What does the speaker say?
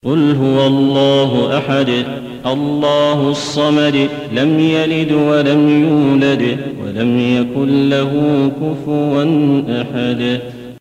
قل هو الله أحد الله الصمد لم يلد ولم يولد ولم يكن له كفوا أحد.